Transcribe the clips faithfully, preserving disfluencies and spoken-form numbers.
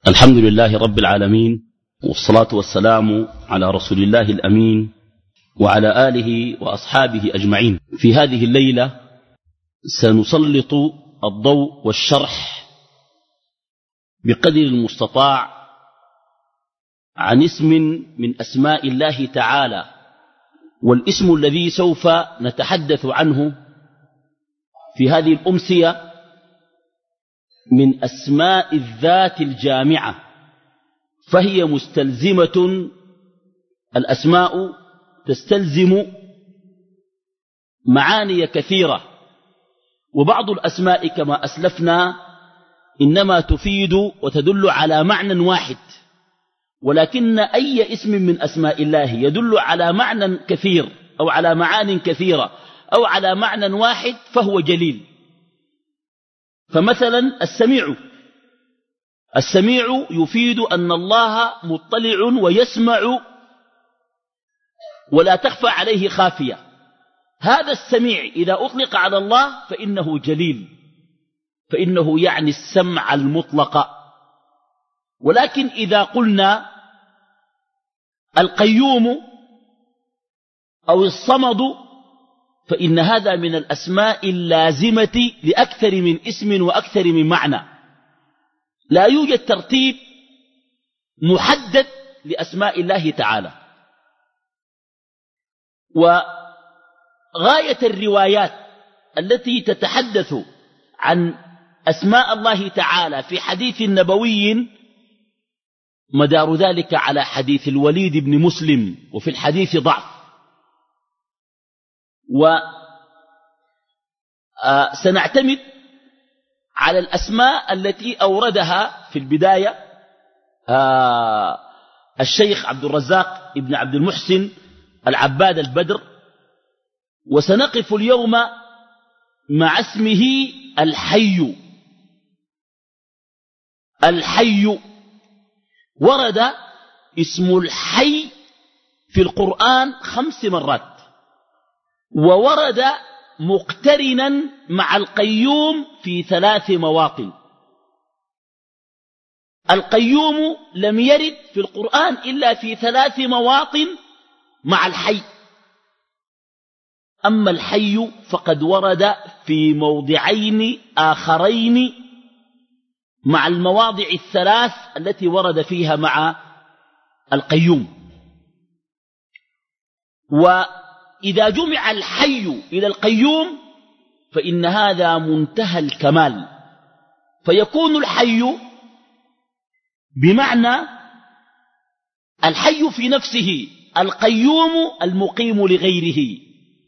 الحمد لله رب العالمين، والصلاة والسلام على رسول الله الأمين وعلى آله وأصحابه أجمعين. في هذه الليلة سنسلط الضوء والشرح بقدر المستطاع عن اسم من أسماء الله تعالى، والاسم الذي سوف نتحدث عنه في هذه الأمسية من أسماء الذات الجامعة، فهي مستلزمة. الأسماء تستلزم معاني كثيرة، وبعض الأسماء كما أسلفنا إنما تفيد وتدل على معنى واحد، ولكن أي اسم من أسماء الله يدل على معنى كثير أو على معان كثيرة أو على معنى واحد فهو جليل. فمثلا السميع السميع يفيد أن الله مطلع ويسمع ولا تخفى عليه خافية. هذا السميع إذا أطلق على الله فإنه جليل، فإنه يعني السمع المطلق. ولكن إذا قلنا القيوم أو الصمد فإن هذا من الأسماء اللازمة لأكثر من اسم وأكثر من معنى. لا يوجد ترتيب محدد لأسماء الله تعالى. وغاية الروايات التي تتحدث عن أسماء الله تعالى في حديث نبوي مدار ذلك على حديث الوليد بن مسلم، وفي الحديث ضعف. وسنعتمد على الأسماء التي أوردها في البداية الشيخ عبد الرزاق ابن عبد المحسن العباد البدر، وسنقف اليوم مع اسمه الحي. الحي ورد اسم الحي في القرآن خمس مرات، وورد مقترنا مع القيوم في ثلاث مواطن. القيوم لم يرد في القرآن إلا في ثلاث مواطن مع الحي، أما الحي فقد ورد في موضعين آخرين مع المواضع الثلاث التي ورد فيها مع القيوم. وإذا جمع الحي إلى القيوم فإن هذا منتهى الكمال، فيكون الحي بمعنى الحي في نفسه، القيوم المقيم لغيره.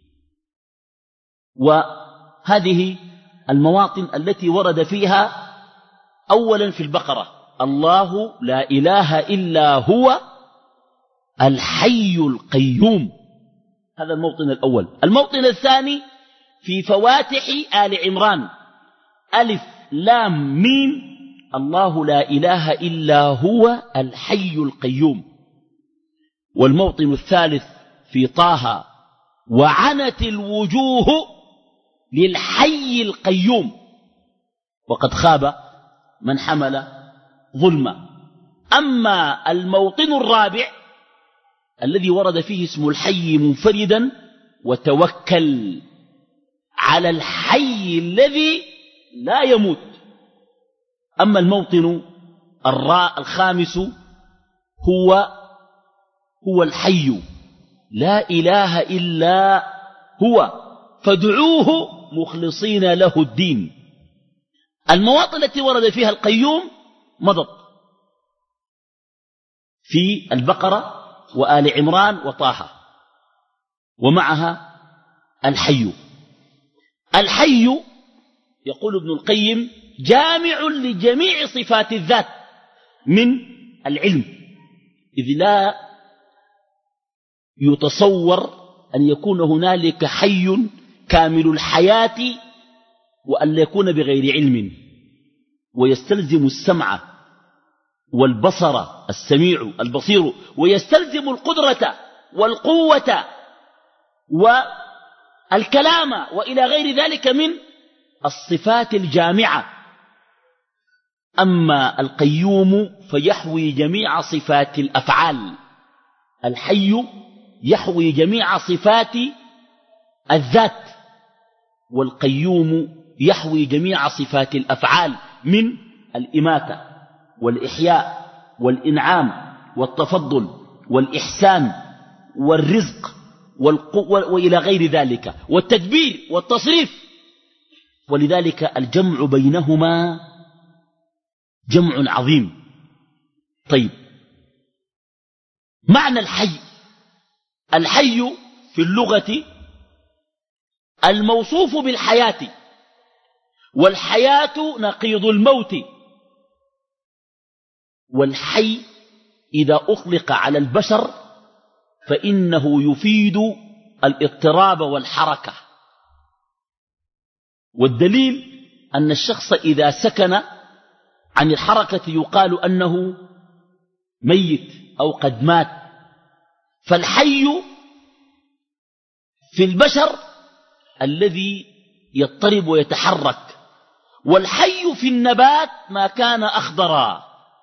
وهذه المواطن التي ورد فيها أولا في البقرة: الله لا إله إلا هو الحي القيوم. هذا الموطن الأول. الموطن الثاني في فواتح آل عمران: ألف لام ميم، الله لا إله إلا هو الحي القيوم. والموطن الثالث في طه: وعنت الوجوه للحي القيوم وقد خاب من حمل ظلما. أما الموطن الرابع الذي ورد فيه اسم الحي منفردا: وتوكل على الحي الذي لا يموت. أما الموطن الراء الخامس هو هو الحي لا إله إلا هو فادعوه مخلصين له الدين. المواطن التي ورد فيها القيوم مضت في البقرة وآل عمران وطه، ومعها الحي. الحي يقول ابن القيم جامع لجميع صفات الذات من العلم، إذ لا يتصور أن يكون هنالك حي كامل الحياة وأن يكون بغير علم، ويستلزم السمع والبصر، السميع البصير، ويستلزم القدرة والقوة والكلام وإلى غير ذلك من الصفات الجامعة. أما القيوم فيحوي جميع صفات الأفعال. الحي يحوي جميع صفات الذات، والقيوم يحوي جميع صفات الأفعال من الإماتة والإحياء والإنعام والتفضل والإحسان والرزق وإلى غير ذلك، والتدبير والتصريف. ولذلك الجمع بينهما جمع عظيم. طيب، معنى الحي. الحي في اللغة الموصوف بالحياة، والحياة نقيض الموت. والحي إذا أطلق على البشر فإنه يفيد الاضطراب والحركة. والدليل أن الشخص إذا سكن عن الحركة يقال أنه ميت أو قد مات. فالحي في البشر الذي يضطرب ويتحرك، والحي في النبات ما كان أخضرا.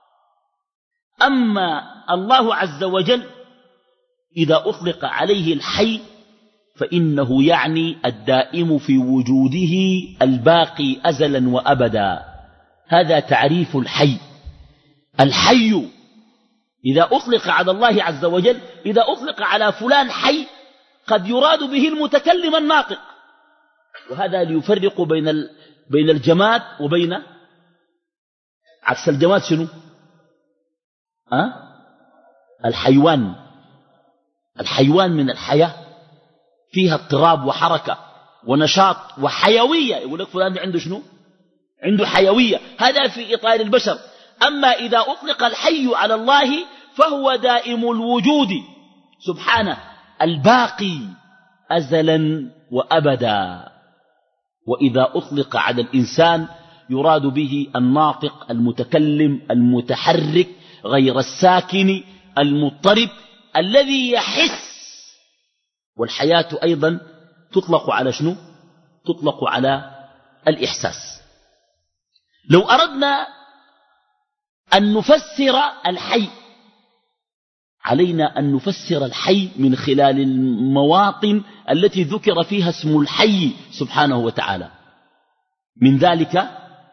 أما الله عز وجل إذا أطلق عليه الحي فإنه يعني الدائم في وجوده الباقي أزلا وأبدا. هذا تعريف الحي. الحي إذا أطلق على الله عز وجل، إذا أطلق على فلان حي قد يراد به المتكلم الناطق، وهذا ليفرق بين بين الجماد وبين عكس الجماد. شنو؟ أه؟ الحيوان. الحيوان من الحياة، فيها اضطراب وحركة ونشاط وحيوية. يقول لك فلان عنده شنو؟ عنده حيوية. هذا في إطار البشر. أما إذا أطلق الحي على الله فهو دائم الوجود سبحانه، الباقي أزلا وأبدا. وإذا أطلق على الإنسان يراد به الناطق المتكلم المتحرك غير الساكن المضطرب الذي يحس. والحياة أيضا تطلق على شنو؟ تطلق على الإحساس. لو أردنا أن نفسر الحي علينا أن نفسر الحي من خلال المواطن التي ذكر فيها اسم الحي سبحانه وتعالى. من ذلك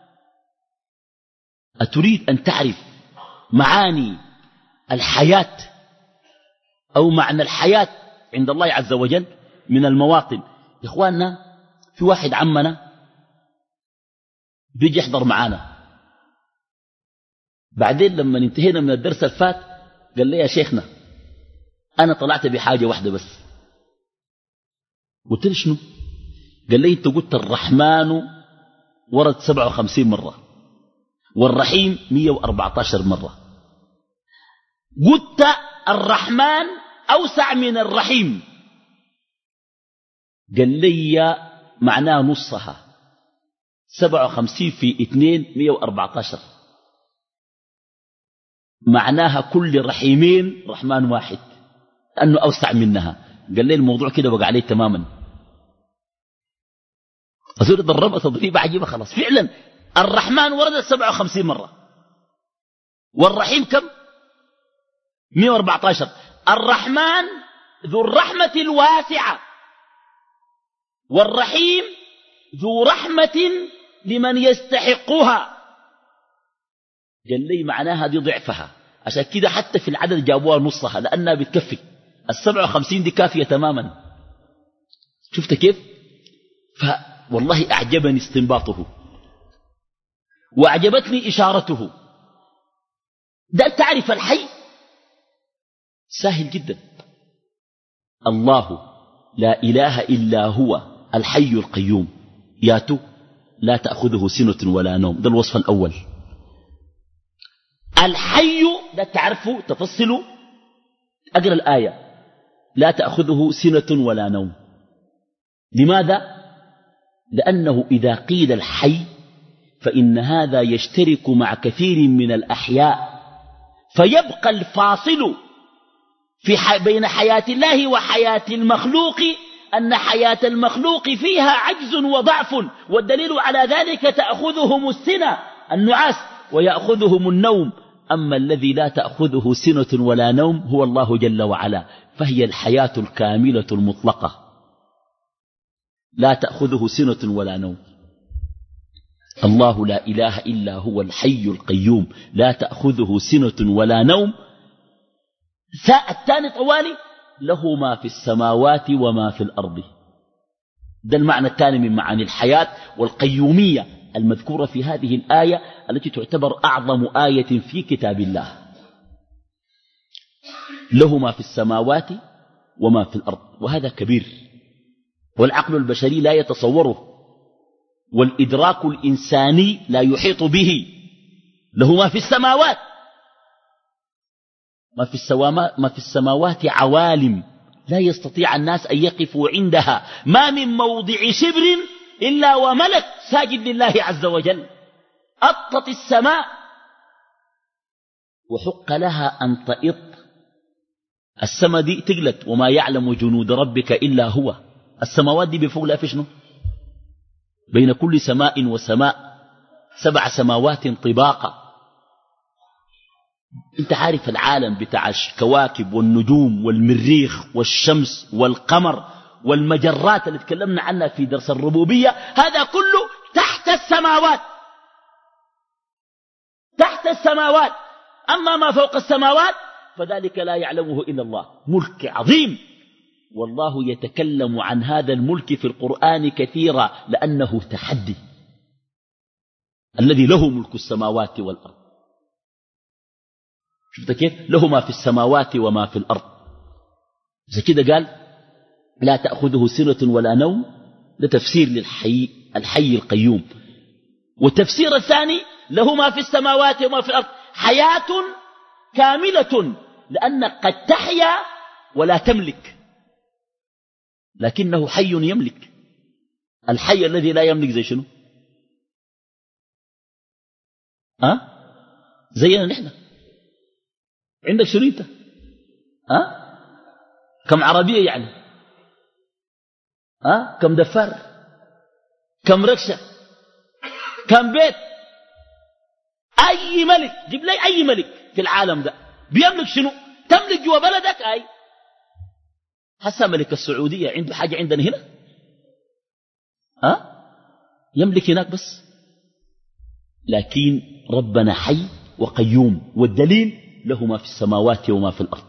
أتريد أن تعرف معاني الحياة أو معنى الحياة عند الله عز وجل من المواطن. يا إخواننا، في واحد عمنا بيجي يحضر معانا، بعدين لما انتهينا من الدرس الفات قال لي يا شيخنا أنا طلعت بحاجة واحدة بس. قلت له شنو؟ قال لي أنت قلت الرحمن ورد سبعة وخمسين مرة والرحيم مية وأربعة عشر مرة. قلت الرحمن أوسع من الرحيم. قال لي معناه نصها، سبعة وخمسين في اثنين مية وأربعة عشر، معناها كل رحيمين رحمن واحد، لأنه أوسع منها. قال لي الموضوع كده وقع عليه تماما. أزور ضربة تضريبة عجيبة. خلاص فعلا الرحمن وردت سبعة وخمسين مرة، والرحيم كم؟ مية وأربعة عشر. الرحمن ذو الرحمة الواسعة، والرحيم ذو رحمة لمن يستحقها. قال لي معناها دي ضعفها، عشان كده حتى في العدد جابوها نصها لأنها بتكفي. السبعة وخمسين دي كافية تماما. شفت كيف؟ فوالله أعجبني استنباطه وأعجبتني إشارته. ده تعرف الحي سهل جدا. الله لا إله إلا هو الحي القيوم ياتو لا تأخذه سنة ولا نوم. ده الوصف الأول. الحي ده تعرفه تفصله. أقرأ الآية لا تأخذه سنة ولا نوم. لماذا؟ لأنه إذا قيل الحي فإن هذا يشترك مع كثير من الأحياء، فيبقى الفاصل في حي بين حياة الله وحياة المخلوق أن حياة المخلوق فيها عجز وضعف. والدليل على ذلك تأخذهم السنة النعاس ويأخذهم النوم، أما الذي لا تأخذه سنة ولا نوم هو الله جل وعلا، فهي الحياة الكاملة المطلقة لا تأخذه سنة ولا نوم. الله لا إله إلا هو الحي القيوم لا تأخذه سنة ولا نوم. الثاني طوالي له ما في السماوات وما في الأرض. ده المعنى الثاني من معاني الحياة والقيومية المذكورة في هذه الآية التي تعتبر أعظم آية في كتاب الله. له ما في السماوات وما في الأرض، وهذا كبير والعقل البشري لا يتصوره والإدراك الإنساني لا يحيط به. له ما في السماوات، ما في, ما في السماوات عوالم لا يستطيع الناس أن يقفوا عندها، ما من موضع شبر إلا وملك ساجد لله عز وجل. أطت السماء وحق لها أن تئط. السماء دي تقلت وما يعلم جنود ربك إلا هو. السماوات دي بفوق لا في شنو؟ بين كل سماء وسماء سبع سماوات طباقا. انت عارف العالم بتاع الكواكب والنجوم والمريخ والشمس والقمر والمجرات اللي تكلمنا عنها في درس الربوبية، هذا كله تحت السماوات، تحت السماوات. أما ما فوق السماوات فذلك لا يعلمه إلا الله. ملك عظيم، والله يتكلم عن هذا الملك في القرآن كثيرا لأنه تحدي. الذي له ملك السماوات والأرض، شفت كيف؟ له ما في السماوات وما في الأرض. إذا كده قال لا تأخذه سنة ولا نوم، ده تفسير للحي الحي القيوم. والتفسير الثاني له ما في السماوات وما في الأرض، حياة كاملة، لأنك قد تحيا ولا تملك، لكنه حي يملك. الحي الذي لا يملك زي شنو؟ أه؟ زينا نحن. عندك شنو انت؟ أه؟ كم عربية يعني؟ أه؟ كم دفار؟ كم ركشة؟ كم بيت؟ أي ملك، جيب لي أي ملك في العالم ده بيملك شنو؟ تملك جوا بلدك؟ أي هسا ملك السعودية عنده حاجة عندنا هنا؟ أه؟ يملك هناك بس. لكن ربنا حي وقيوم، والدليل له ما في السماوات وما في الأرض.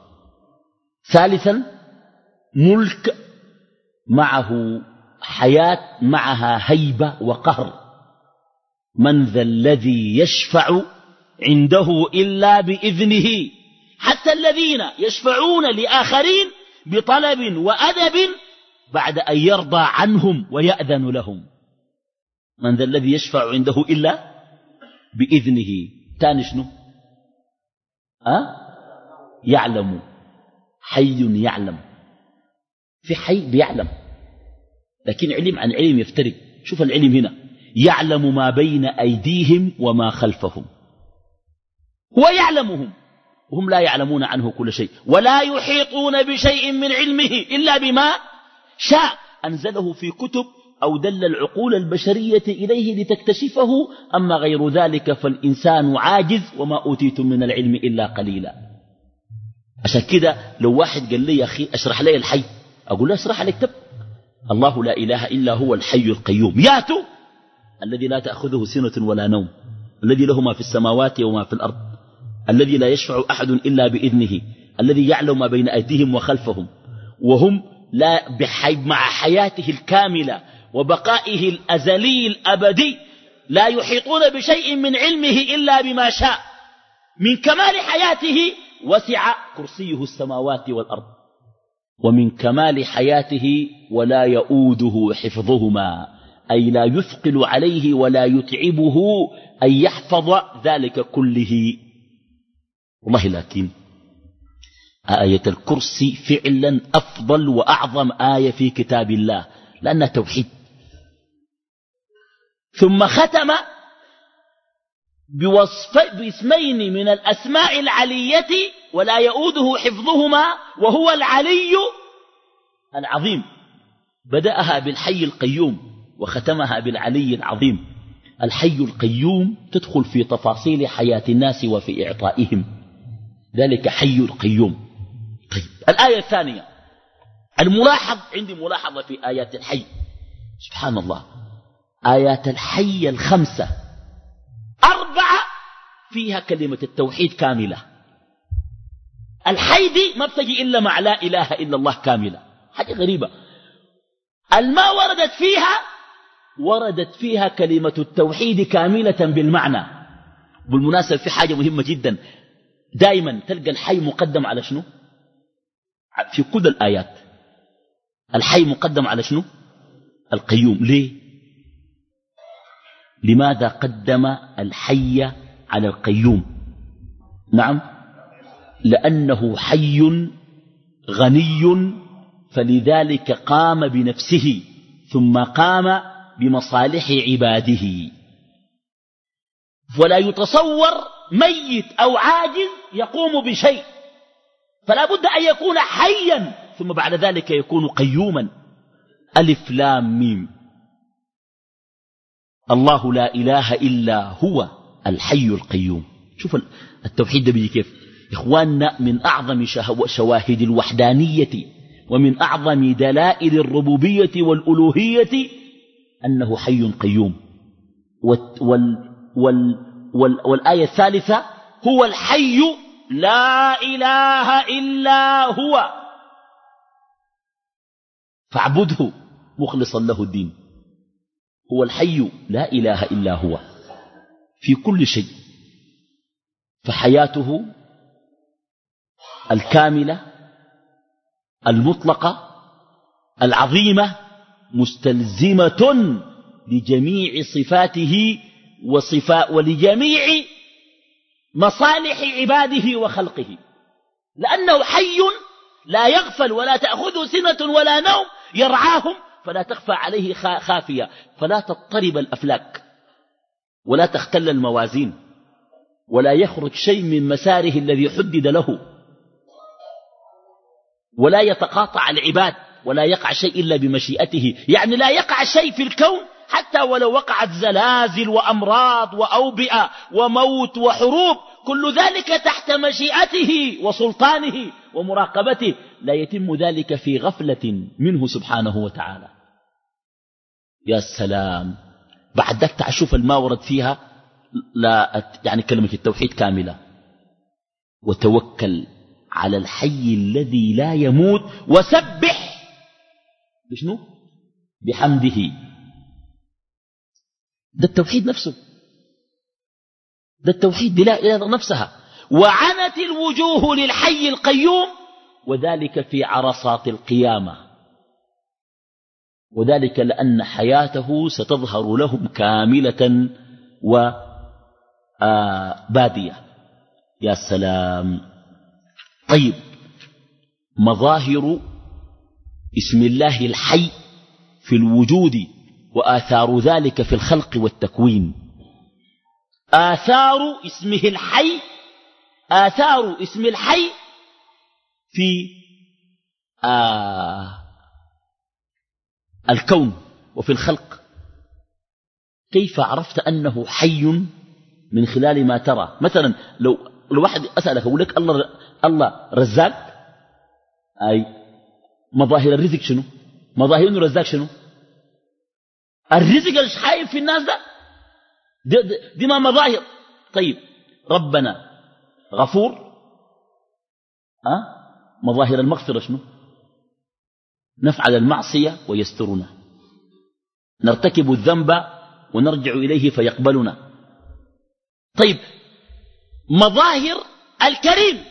ثالثا ملك معه حياة معها هيبة وقهر. من ذا الذي يشفع عنده إلا بإذنه، حتى الذين يشفعون لآخرين بطلب وأدب بعد أن يرضى عنهم ويأذن لهم. من ذا الذي يشفع عنده إلا بإذنه. تاني شنو؟ أه؟ يعلم، حي يعلم. في حي بيعلم، لكن علم عن علم يفترق. شوف العلم هنا، يعلم ما بين أيديهم وما خلفهم، هو يعلمهم وهم لا يعلمون عنه كل شيء، ولا يحيطون بشيء من علمه إلا بما شاء أنزله في كتب أو دل العقول البشرية إليه لتكتشفه. أما غير ذلك فالإنسان عاجز، وما أوتيتم من العلم إلا قليلا. عشان كده لو واحد قال لي يا أخي أشرح لي الحي، أقول له أشرح لك. تب الله لا إله إلا هو الحي القيوم. ياتوا الذي لا تأخذه سنة ولا نوم، الذي له ما في السماوات وما في الأرض، الذي لا يشفع أحد إلا بإذنه، الذي يعلم ما بين أيديهم وخلفهم، وهم لا بحي مع حياته الكاملة وبقائه الأزلي الأبدي لا يحيطون بشيء من علمه إلا بما شاء. من كمال حياته وسع كرسيه السماوات والأرض، ومن كمال حياته ولا يؤوده حفظهما، أي لا يثقل عليه ولا يتعبه أن يحفظ ذلك كله. والله لكن آية الكرسي فعلا أفضل وأعظم آية في كتاب الله لأنها توحيد. ثم ختم بوصف باسمين من الأسماء العلية ولا يؤوده حفظهما، وهو العلي العظيم. بدأها بالحي القيوم وختمها بالعلي العظيم. الحي القيوم تدخل في تفاصيل حياة الناس وفي إعطائهم، ذلك حي القيوم. طيب الآية الثانية الملاحظ، عندي ملاحظة في آيات الحي، سبحان الله، آيات الحي الخمسة أربعة فيها كلمة التوحيد كاملة. الحي دي ما بتجي إلا مع لا إله إلا الله كاملة، حاجة غريبة. الما وردت فيها وردت فيها كلمة التوحيد كاملة بالمعنى. بالمناسبة في حاجة مهمة جدا، دائما تلقى الحي مقدم على شنو؟ في كل الآيات الحي مقدم على شنو؟ القيوم. ليه؟ لماذا قدم الحي على القيوم؟ نعم، لأنه حي غني، فلذلك قام بنفسه ثم قام بمصالح عباده. ولا يتصور ميت أو عاجز يقوم بشيء، فلا بد أن يكون حيا ثم بعد ذلك يكون قيوما. ألف لام ميم، الله لا إله إلا هو الحي القيوم. شوف التوحيد ده بيجي كيف إخواننا، من أعظم شواهد الوحدانية ومن أعظم دلائل الربوبية والألوهية أنه حي قيوم. وال وال وال والآية الثالثة هو الحي لا إله إلا هو فاعبده مخلصا له الدين. هو الحي لا إله إلا هو في كل شيء، فحياته الكاملة المطلقة العظيمة مستلزمة لجميع صفاته وصفات ولجميع مصالح عباده وخلقه، لأنه حي لا يغفل ولا تأخذه سنة ولا نوم، يرعاهم فلا تخفى عليه خافية، فلا تضطرب الأفلاك ولا تختل الموازين ولا يخرج شيء من مساره الذي حدد له، ولا يتقاطع العباد ولا يقع شيء إلا بمشيئته. يعني لا يقع شيء في الكون حتى ولو وقعت زلازل وأمراض وأوبئة وموت وحروب، كل ذلك تحت مشيئته وسلطانه ومراقبته، لا يتم ذلك في غفلة منه سبحانه وتعالى. يا سلام، بعد ذلك تعشوف الما ورد فيها لا يعني كلمة التوحيد كاملة. وتوكل على الحي الذي لا يموت وسبح بشنو؟ بحمده. ده التوحيد نفسه، ده التوحيد دي لا إله نفسها. وعنت الوجوه للحي القيوم، وذلك في عرصات القيامة، وذلك لأن حياته ستظهر لهم كاملة وبادية. يا سلام. طيب، مظاهر اسم الله الحي في الوجود وآثار ذلك في الخلق والتكوين. آثار اسمه الحي، آثار اسم الحي في آه الكون وفي الخلق. كيف عرفت أنه حي؟ من خلال ما ترى. مثلا لو لو واحد أسألك أقول لك الله الله رزاق، أي مظاهر الرزق شنو؟ مظاهر إنه رزاق شنو؟ الرزق اللي حايف في الناس ده دي, دي, دي ما مظاهر. طيب ربنا غفور، أه؟ مظاهر المغفرة شنو؟ نفعل المعصية ويسترنا، نرتكب الذنب ونرجع إليه فيقبلنا. طيب مظاهر الكريم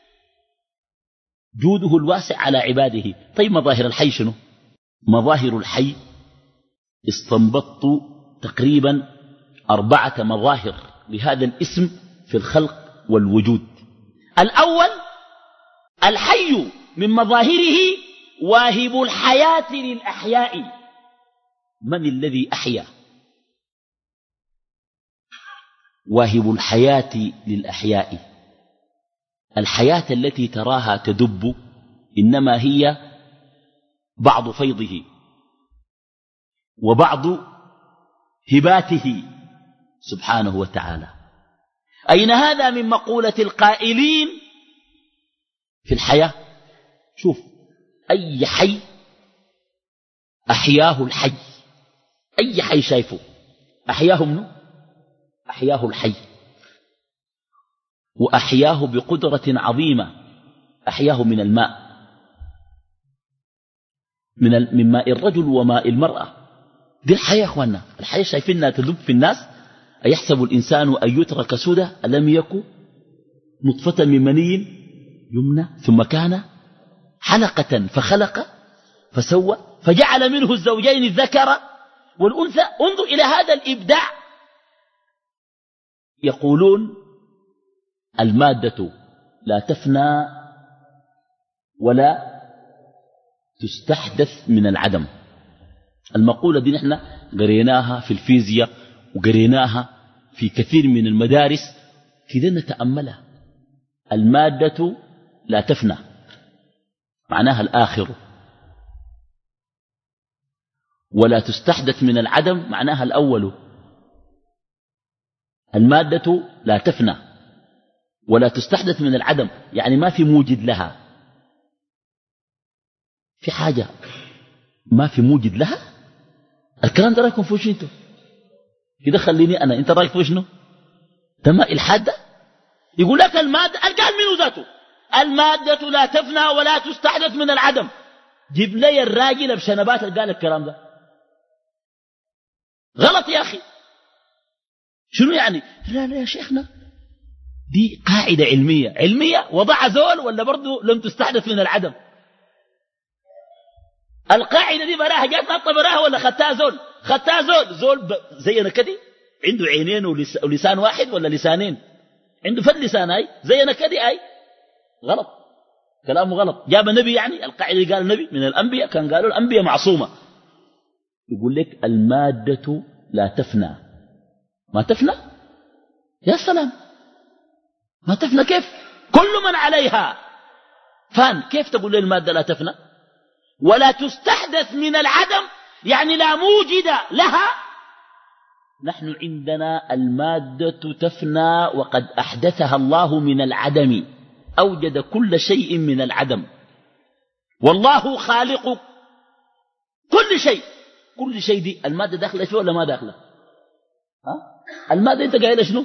جوده الواسع على عباده. طيب مظاهر الحي شنو؟ مظاهر الحي استنبطت تقريبا أربعة مظاهر لهذا الاسم في الخلق والوجود. الأول الحي من مظاهره واهب الحياة للأحياء. من الذي أحيا؟ واهب الحياة للأحياء. الحياة التي تراها تدب إنما هي بعض فيضه وبعض هباته سبحانه وتعالى. أين هذا من مقولة القائلين في الحياة؟ شوف، أي حي أحياه الحي، أي حي شايفه أحياه منه، أحياه الحي، وأحياه بقدرة عظيمة. أحياه من الماء، من من ماء الرجل وماء المرأة. دي الحياة يا أخوانا، الحياة شايفينها تذب في الناس. أيحسب الإنسان أن يترك سدى ألم يكن نطفة من مني يمنى ثم كان حلقة فخلق فسوى فجعل منه الزوجين الذكر والأنثى. انظر إلى هذا الإبداع. يقولون المادة لا تفنى ولا تستحدث من العدم. المقولة دي نحن قريناها في الفيزياء وقريناها في كثير من المدارس، كده نتأملها. المادة لا تفنى معناها الآخر، ولا تستحدث من العدم معناها الأول. المادة لا تفنى ولا تستحدث من العدم، يعني ما في موجد لها. في حاجة ما في موجد لها؟ الكلام ده رايكم فيه شنو انتوا؟ كده خليني أنا، انت رايك فيه شنو؟ ده ما الحاد ده؟ يقول لك المادة، قال منه ذاته المادة لا تفنى ولا تستحدث من العدم. جيب لي الراجل بشنبات اللي قال الكلام ده. غلط يا أخي. شنو يعني؟ لا لا يا شيخنا، دي قاعدة علمية علمية وضع زول ولا برضو لم تستحدث من العدم. القاعدة دي براها جات نطة براها ولا خدتها زول؟ خدتها زول. زول زينا كده عنده عينين ولسان واحد ولا لسانين؟ عنده فد لسان اي زينا كده اي. غلط، كلامه غلط. جاب النبي، يعني القاعدة قال النبي من الأنبياء، كان قالوا الأنبياء معصومة. يقول لك المادة لا تفنى. ما تفنى؟ يا سلام، ما تفنى كيف؟ كل من عليها فان. كيف تقول لي المادة لا تفنى ولا تستحدث من العدم؟ يعني لا موجد لها. نحن عندنا المادة تفنى وقد أحدثها الله من العدم، أوجد كل شيء من العدم. والله خالق كل شيء. كل شيء دي المادة داخلة فيه ولا ما داخلة؟ ها؟ المادة انت قايلة شنو؟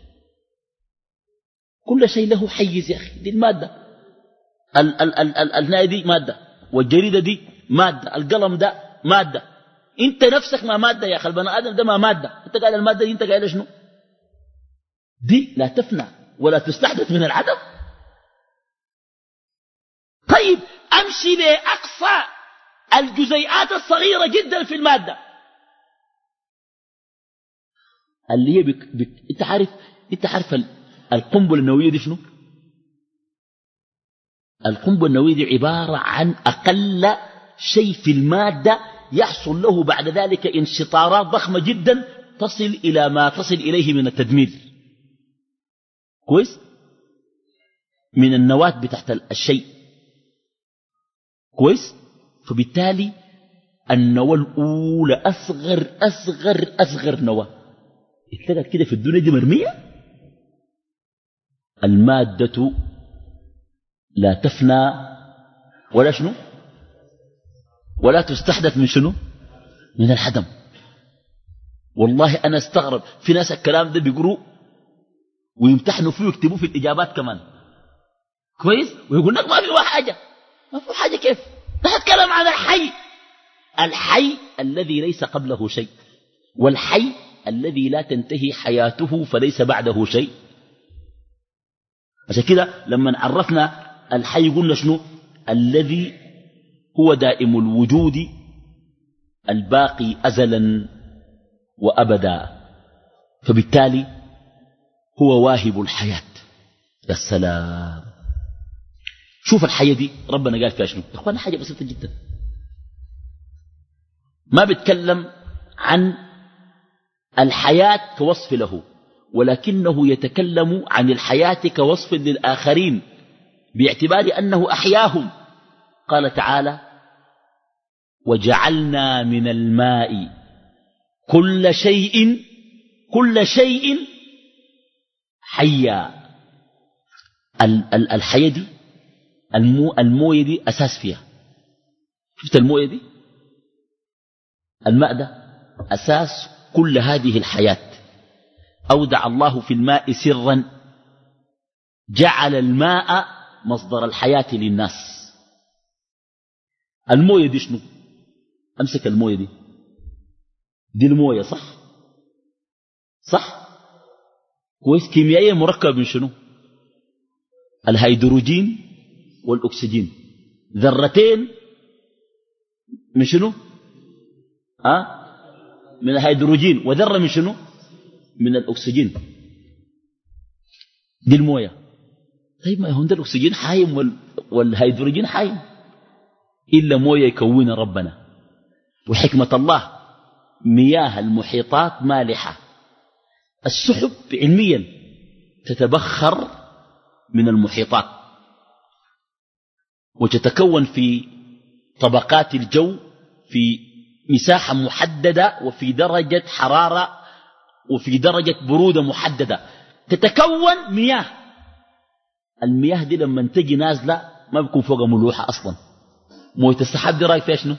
كل شيء له حيز يا أخي. دي المادة. ال ال ال ال الناي دي مادة، والجريدة دي مادة، القلم ده مادة. انت نفسك ما مادة يا أخي، البني آدم ده ما مادة. انت قايل المادة دي، انت قايلة شنو؟ دي لا تفنى ولا تستحدث من العدم. طيب أمشي لأقصى الجزيئات الصغيرة جدا في المادة اللي هي بك بك انت عارف انت عارف القنبلة النووية دي شنو؟ القنبلة النووية دي عبارة عن أقل شيء في المادة يحصل له بعد ذلك انشطارات ضخمة جدا تصل إلى ما تصل إليه من التدمير. كويس؟ من النواة بتحت الشيء. كويس؟ فبالتالي النواة الأولى أصغر أصغر أصغر نواة اتلقت كده في الدنيا دي مرمية. المادة لا تفنى ولا شنو ولا تستحدث من شنو؟ من العدم. والله أنا استغرب، في ناس الكلام ده بيقروا ويمتحنوا فيه ويكتبوه في الإجابات كمان. كويس؟ ويقول لك ما في حاجة. ما في حاجة كيف؟ نتكلم عن الحي. الحي الذي ليس قبله شيء، والحي الذي لا تنتهي حياته فليس بعده شيء. عشان كده لما عرفنا الحي قلنا شنو؟ الذي هو دائم الوجود الباقي أزلا وأبدا، فبالتالي هو واهب الحياة. السلام. شوف الحياة دي ربنا قال فيها شنو؟ إخوانا حاجة بسيطة جدا، ما بيتكلم عن الحياة كوصف له، ولكنه يتكلم عن الحياة كوصف للآخرين باعتبار أنه أحياهم. قال تعالى: وجعلنا من الماء كل شيء كل شيء حيا. الحياة دي المو الموية دي أساس فيها. شفت الموية دي؟ الماء ده أساس كل هذه الحياة. أودع الله في الماء سرا جعل الماء مصدر الحياة للناس. الموية دي شنو؟ أمسك الموية دي دي الموية صح؟ صح؟ كويس. كيميائيا مركب من شنو؟ الهيدروجين والأكسجين، ذرتين من شنو؟ أه؟ من الهيدروجين، وذرة من شنو؟ من الأكسجين. دي الموية. طيب ما هون ده الأكسجين حايم وال... والهيدروجين حايم، إلا موية يكون ربنا. وحكمة الله مياه المحيطات مالحة. السحب علميا تتبخر من المحيطات وتتكون في طبقات الجو في مساحة محددة وفي درجة حرارة وفي درجة برودة محددة، تتكون مياه. المياه دي لما تجي نازلة ما بيكون فوق ملوحة أصلا. موية السحاب دي رايك فيها شنو؟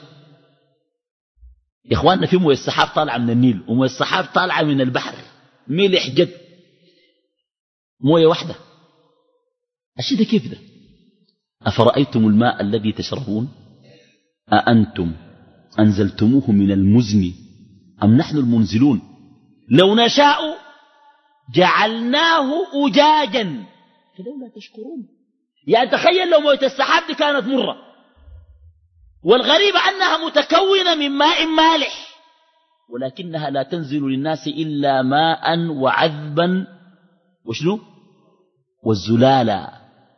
يا إخواننا في موية السحاب طالعة من النيل وموية السحاب طالعة من البحر، ملح جد، موية واحدة. الشيء ده كيف ده؟ أفرأيتم الماء الذي تشربون أأنتم أنزلتموه من المزن أم نحن المنزلون لو نشاء جعلناه أجاجا فلولا تشكرون. يعني تخيل لو موية السحاب دي كانت مرة، والغريب أنها متكونة من ماء مالح، ولكنها لا تنزل للناس إلا ماء وعذبا وشنو والزلالا.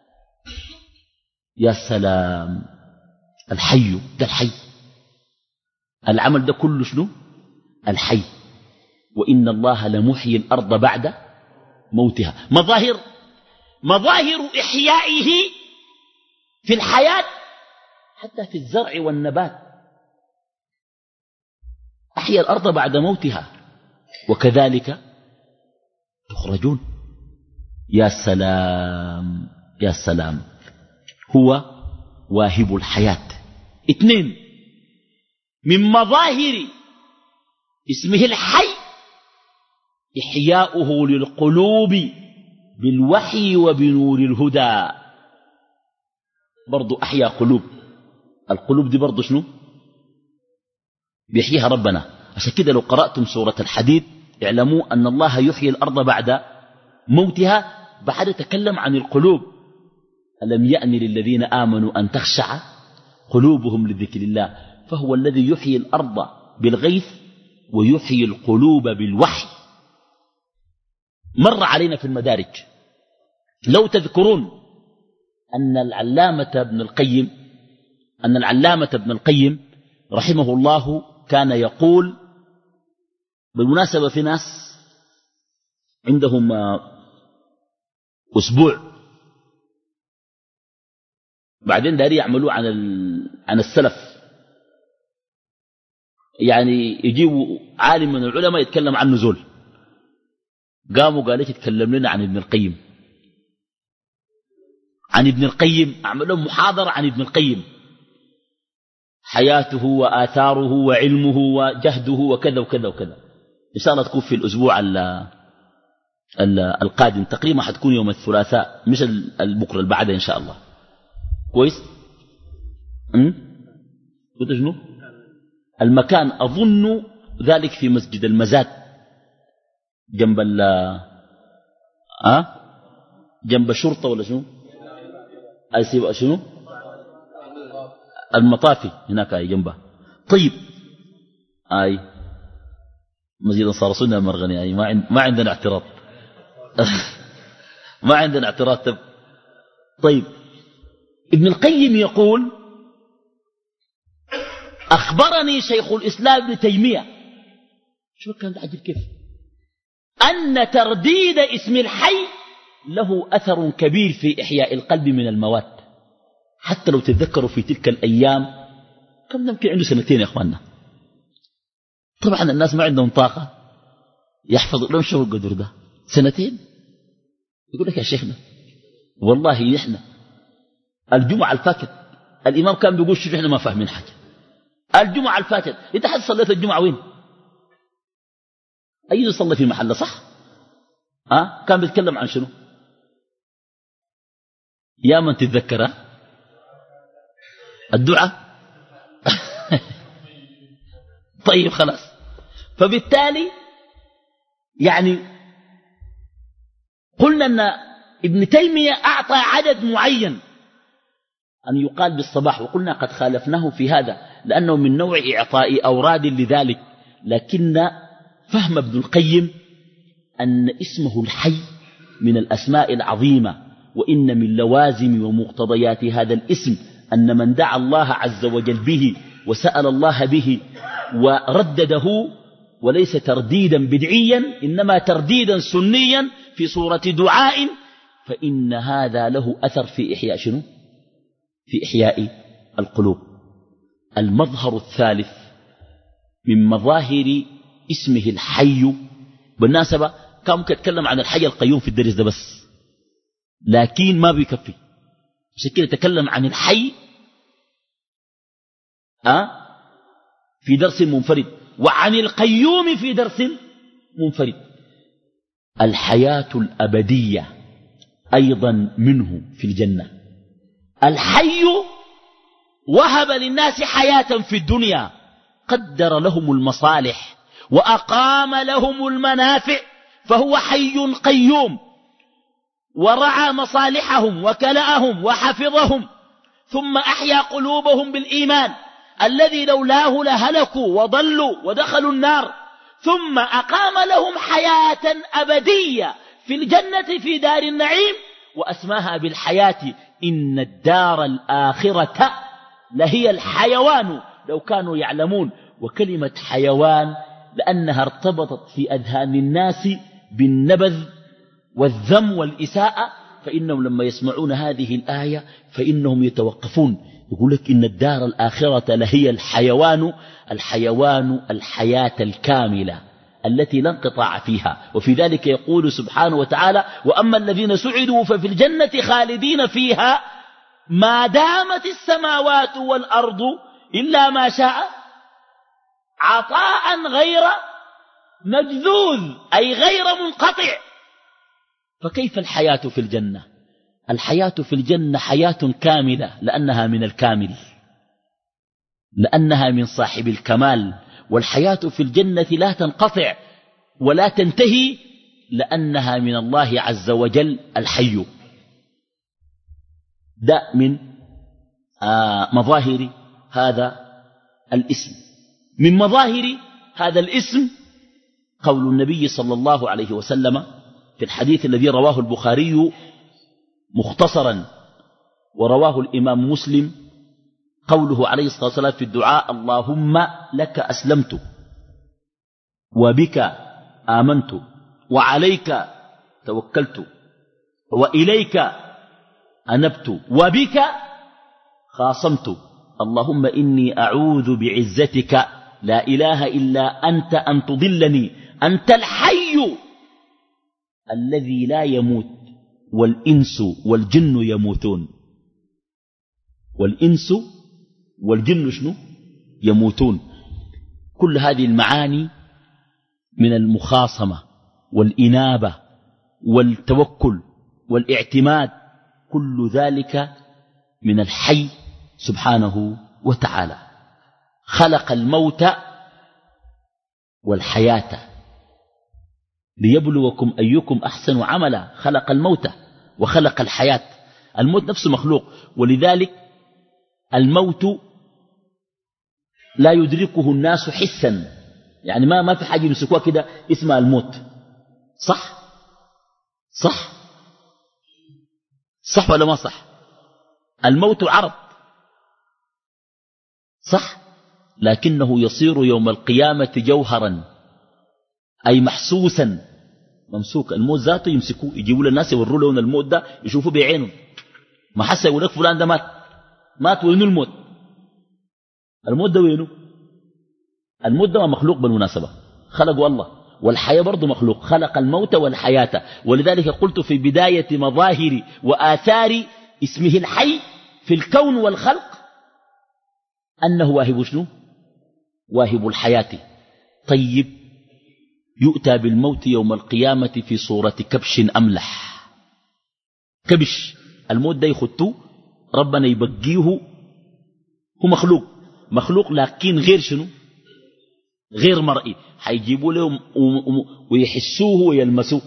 يا سلام. الحي ده الحي، العمل ده كله شنو؟ الحي. وإن الله لمحيي الأرض بعد موتها. مظاهر مظاهر إحيائه في الحياة حتى في الزرع والنبات. أحيا الأرض بعد موتها وكذلك تخرجون. يا سلام يا سلام. هو واهب الحياة. اثنين، من مظاهر اسمه الحي إحياؤه للقلوب بالوحي وبنور الهدى. برضو أحيا قلوب. القلوب دي برضو شنو؟ بيحييها ربنا. عشان كده لو قرأتم سورة الحديد اعلموا أن الله يحيي الأرض بعد موتها. بعد تكلم عن القلوب. ألم يأن للذين آمنوا أن تخشع قلوبهم لذكر الله. فهو الذي يحيي الأرض بالغيث ويحيي القلوب بالوحي. مر علينا في المدارج لو تذكرون أن العلامة ابن القيم أن العلامة ابن القيم رحمه الله كان يقول، بالمناسبة في ناس عندهم أسبوع بعدين داري يعملوا عن عن السلف، يعني يجيبوا عالم من العلماء يتكلم عن نزول. قاموا قال ليش يتكلم لنا عن ابن القيم، عن ابن القيم، أعمل لهم محاضرة عن ابن القيم، حياته وآثاره وعلمه وجهده وكذا وكذا وكذا. إن شاء الله تكون في الأسبوع القادم، تقريبا حتكون يوم الثلاثاء مش البكرة البعد إن شاء الله. كويس؟ قلت شنو؟ المكان أظن ذلك في مسجد المزاد جنب ال أه؟ جنب الشرطة ولا شنو؟ أسيب شنو؟ المطافي هناك أي جنبه. طيب أي مسجد صار سنة مرغني أي ما عند ما عندنا اعتراض ما عندنا اعتراض. طب طيب ابن القيم يقول أخبرني شيخ الإسلام ابن تيمية، شو كان ده عجيب كيف، أن ترديد اسم الحي له أثر كبير في إحياء القلب من الموات. حتى لو تتذكروا في تلك الأيام كم نمكن عنده سنتين يا أخواننا، طبعا الناس ما عندهم طاقة يحفظ لهم شو القدر ده سنتين. يقول لك يا شيخنا والله نحن الجمعة الفاتت الإمام كان بيقول شو نحن ما فاهمين حاجة. الجمعة الفاتت انت حد صليت الجمعة وين؟ أي صلى في محله صح؟ أه؟ كان بيتكلم عن شنو؟ يا من تتذكر الدعاء طيب خلاص. فبالتالي يعني قلنا أن ابن تيمية أعطى عدد معين أن يقال بالصباح، وقلنا قد خالفناه في هذا لأنه من نوع إعطاء أوراد لذلك، لكن فهم ابن القيم أن اسمه الحي من الأسماء العظيمة، وإن من لوازم ومقتضيات هذا الاسم أن من دعا الله عز وجل به وسأل الله به وردده، وليس ترديدا بدعيا إنما ترديدا سنيا في صورة دعاء، فإن هذا له أثر في إحياء شنو؟ في إحياء القلوب. المظهر الثالث من مظاهر اسمه الحي، بالناسبة كان ممكن يتكلم عن الحي القيوم في الدرس ده بس، لكن ما بيكفي، عشان كده يتكلم عن الحي أه؟ في درس منفرد، وعن القيوم في درس منفرد. الحياة الأبدية أيضا منه في الجنة. الحي وهب للناس حياة في الدنيا، قدر لهم المصالح وأقام لهم المنافع، فهو حي قيوم، ورعى مصالحهم وكلأهم وحفظهم، ثم أحيا قلوبهم بالإيمان الذي لولاه لهلكوا وضلوا ودخلوا النار، ثم أقام لهم حياة أبدية في الجنة في دار النعيم، وأسماها بالحياة إن الدار الآخرة لهي الحيوان لو كانوا يعلمون. وكلمة حيوان لأنها ارتبطت في أذهان الناس بالنبذ والذم والإساءة، فإنهم لما يسمعون هذه الآية فإنهم يتوقفون، يقول لك إن الدار الآخرة لهي الحيوان، الحيوان الحياة الكاملة التي لا انقطاع فيها. وفي ذلك يقول سبحانه وتعالى: وأما الذين سعدوا ففي الجنة خالدين فيها ما دامت السماوات والأرض إلا ما شاء عطاء غير مجذوذ، أي غير منقطع. فكيف الحياة في الجنة؟ الحياة في الجنة حياة كاملة لأنها من الكامل، لأنها من صاحب الكمال. والحياة في الجنة لا تنقطع ولا تنتهي لأنها من الله عز وجل الحي. ده من آه مظاهر هذا الاسم. من مظاهر هذا الاسم قول النبي صلى الله عليه وسلم في الحديث الذي رواه البخاري مختصرا ورواه الإمام مسلم، قوله عليه الصلاة والسلام في الدعاء: اللهم لك أسلمت وبك آمنت وعليك توكلت وإليك أنبت وبك خاصمت، اللهم إني أعوذ بعزتك لا إله إلا أنت أن تضلني، أنت الحي الذي لا يموت والإنس والجن يموتون. والإنس والجن شنو؟ يموتون. كل هذه المعاني من المخاصمة والإنابة والتوكل والاعتماد، كل ذلك من الحي سبحانه وتعالى. خلق الموت والحياة ليبلوكم أيكم أحسن عملا. خلق الموت وخلق الحياة. الموت نفسه مخلوق، ولذلك الموت لا يدركه الناس حسا، يعني ما ما في حاجة يمسكوها كده اسمها الموت. صح صح صح ولا ما صح؟ الموت عرض صح، لكنه يصير يوم القيامة جوهرا، أي محسوسا ممسوك. الموت ذاته يمسكوه، يجيبوا للناس يوروا لهم الموت ده يشوفوا بعينهم، ما حس يقول لك فلان ده مات. مات وينه الموت؟ الموت ده وينه؟ الموت ده مخلوق بالمناسبة، خلقه الله، والحياة برضو مخلوق، خلق الموت والحياة. ولذلك قلت في بداية مظاهر وآثار اسمه الحي في الكون والخلق أنه واهب شنو؟ واهب الحياة. طيب، يؤتى بالموت يوم القيامة في صورة كبش أملح. كبش الموت ده يخطوه ربنا يبقيه، هو مخلوق مخلوق لكن غير شنو؟ غير مرئي. حيجيبوا له ويحسوه ويلمسوه،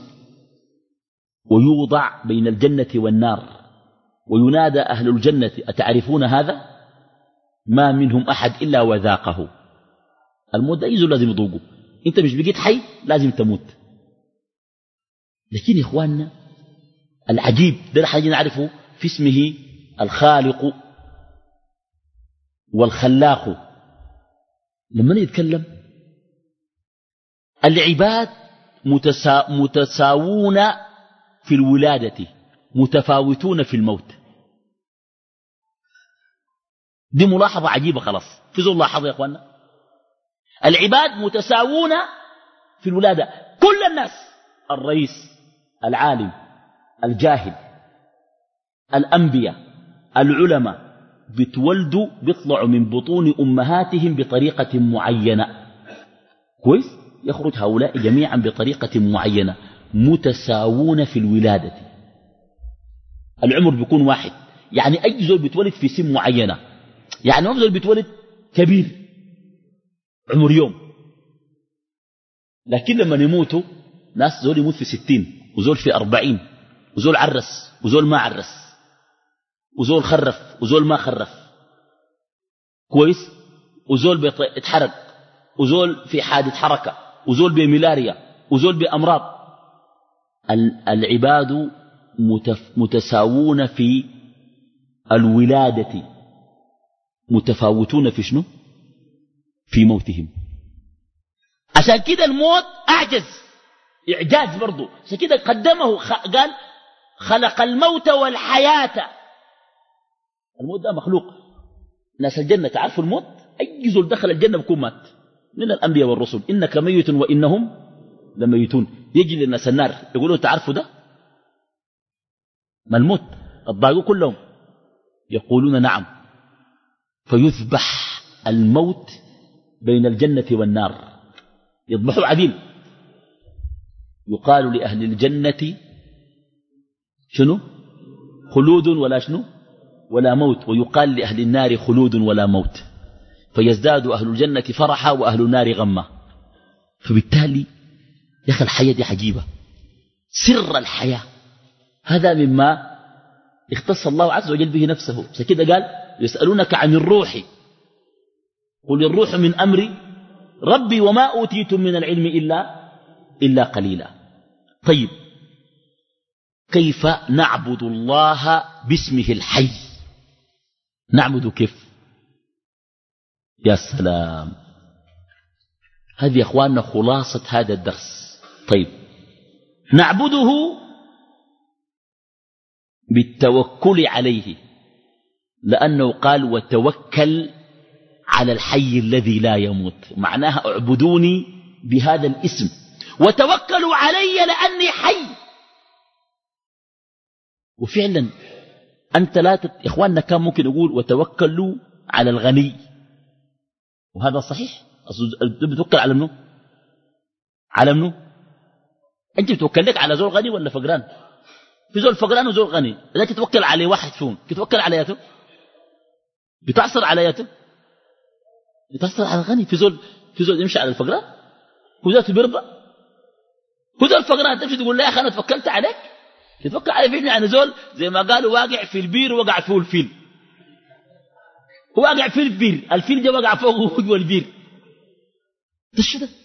ويوضع بين الجنة والنار، وينادى أهل الجنة أتعرفون هذا؟ ما منهم أحد إلا وذاقه. الموت ده إيزو لازم يذوقه. أنت مش بقيت حي لازم تموت. لكن يا إخواننا العجيب ده الحاجة نعرفه في اسمه الخالق والخلاق. لما نتكلم العباد متسا متساوون في الولادة، متفاوتون في الموت. دي ملاحظة عجيبة. خلاص في زول لاحظة يا أخوانا، العباد متساوون في الولادة. كل الناس، الرئيس، العالم، الجاهل، الأنبياء، العلماء، بتولدوا بيطلعوا من بطون أمهاتهم بطريقة معينة. كويس؟ يخرج هؤلاء جميعا بطريقة معينة، متساوون في الولادة. العمر بيكون واحد، يعني أي زول بيتولد في سن معينة. يعني ما زول بيتولد كبير عمر يوم، لكن لما يموتوا ناس زول يموت في ستين، وزول في أربعين، وزول عرس وزول ما عرس، وزول خرف وزول ما خرف. كويس؟ وزول بيتحرق، وزول في حادث حركة، وزول بملاريا، وزول بأمراض. العباد متساوون في الولادة، متفاوتون في شنو؟ في موتهم. عشان كده الموت أعجز، إعجاز برضو. عشان كده قدمه قال خلق الموت والحياة. الموت ده مخلوق. ناس الجنة تعرفوا الموت، أي زول دخل الجنة بكون مات من الأنبياء والرسل. إنك ميت وإنهم لميتون. يجي للناس النار يقولوا تعرفوا ده ما الموت؟ الضاقوا كلهم يقولون نعم، فيذبح الموت بين الجنة والنار. يذبحوا عديل. يقال لأهل الجنة شنو؟ خلود ولا شنو؟ ولا موت. ويقال لأهل النار خلود ولا موت. فيزداد أهل الجنة فرحا وأهل النار غما. فبالتالي يا أخي الحياة دي عجيبة. سر الحياة هذا مما اختص الله عز وجل به نفسه. فكده قال يسألونك عن الروح قل الروح من أمر ربي وما أوتيتم من العلم إلا, إلا قليلا. طيب، كيف نعبد الله باسمه الحي؟ نعبد كيف؟ يا سلام، هذه يا أخواننا خلاصة هذا الدرس. طيب، نعبده بالتوكل عليه، لأنه قال وتوكل على الحي الذي لا يموت. معناها اعبدوني بهذا الاسم وتوكلوا علي لأني حي. وفعلا أنت لا تت... إخواننا كان ممكن يقول وتوكلوا على الغني، وهذا صحيح. بتوكل على منه؟ على منه؟ أنت بتوكل لك على زول غني ولا فقران؟ في زول فقران وزول غني، إذا تتوكل عليه واحد فيهم تتوكل على ياته؟ بتعصر على ياته؟ بتعصر على الغني. في زول في زول يمشي على الفقران وذاته بيرضى. هو زول الفقران تمشي تقول لا يا أخي أنا توكلت عليك. تتوكل عليه فين؟ يعني زول زي ما قالوا واقع في البير ووقع فيه الفيل. هو واقع في البير، الفيل جا وقع فوقه جوا البير. ده شو ده؟